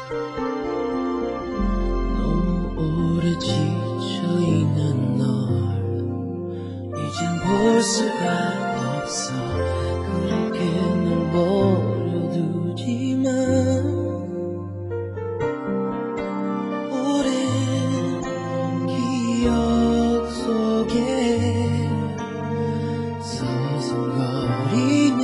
너무 오래 지쳐있는 널 이젠 볼 수가 없어. 그렇게 널 버려두지만 오랜 기억 속에 서성거리는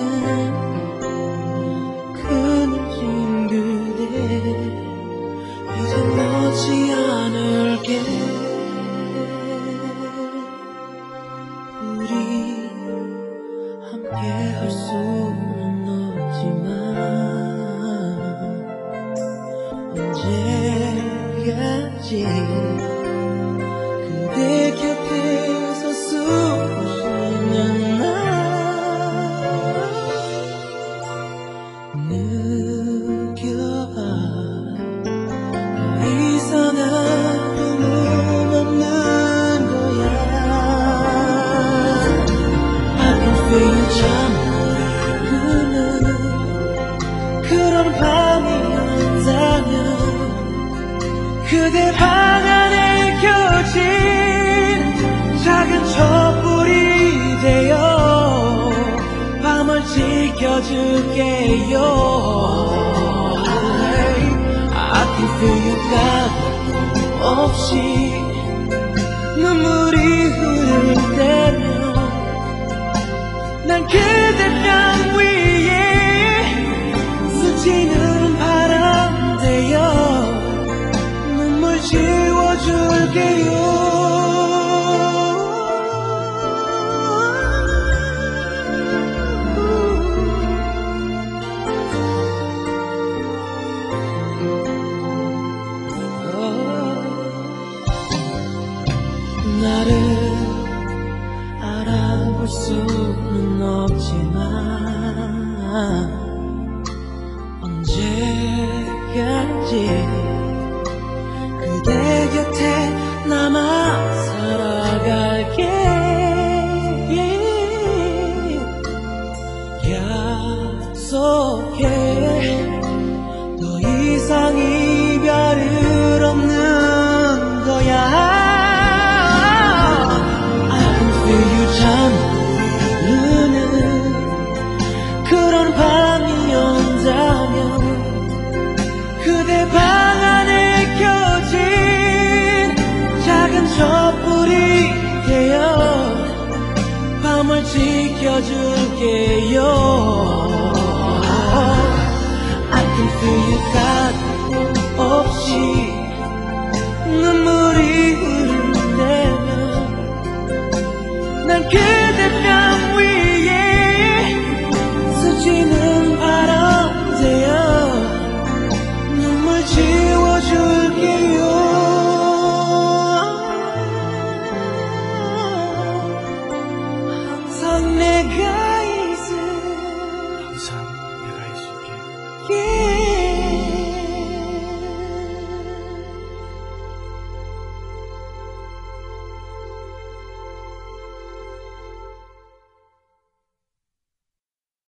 그 눈진 그대 이젠 놓지 않을게. 우리 함께 할 수는 없지만 언제까지 그대 곁에 서수시면 나 느껴봐. 더 이상 아픔은 없는 거야. I can feel you 참 모르는 그런 밤이 온다면 그대 방 안에 켜진 작은 촛불이 되어 밤을 지켜줄게요. I can feel you 가감 없이 눈물이 흐를 때면 난 그대 뺨 위에 스치는 바람 되어 눈물 지워줄게요. 나를 알아볼 수는 없지만 언제까지 그대 곁에 남아 살아갈게. 약속해 더 이상 이별은 없는 거야. 참 모르는 그런 밤이 온다면 그대 방 안에 켜진 작은 촛불이 되어 밤을 지켜줄게요. I can feel you 가감 없이 눈물이 흐를 때면 난 그대 뺨 위에 스치는 바람 되어 눈물 지워줄게요. 항상 내가 있을게.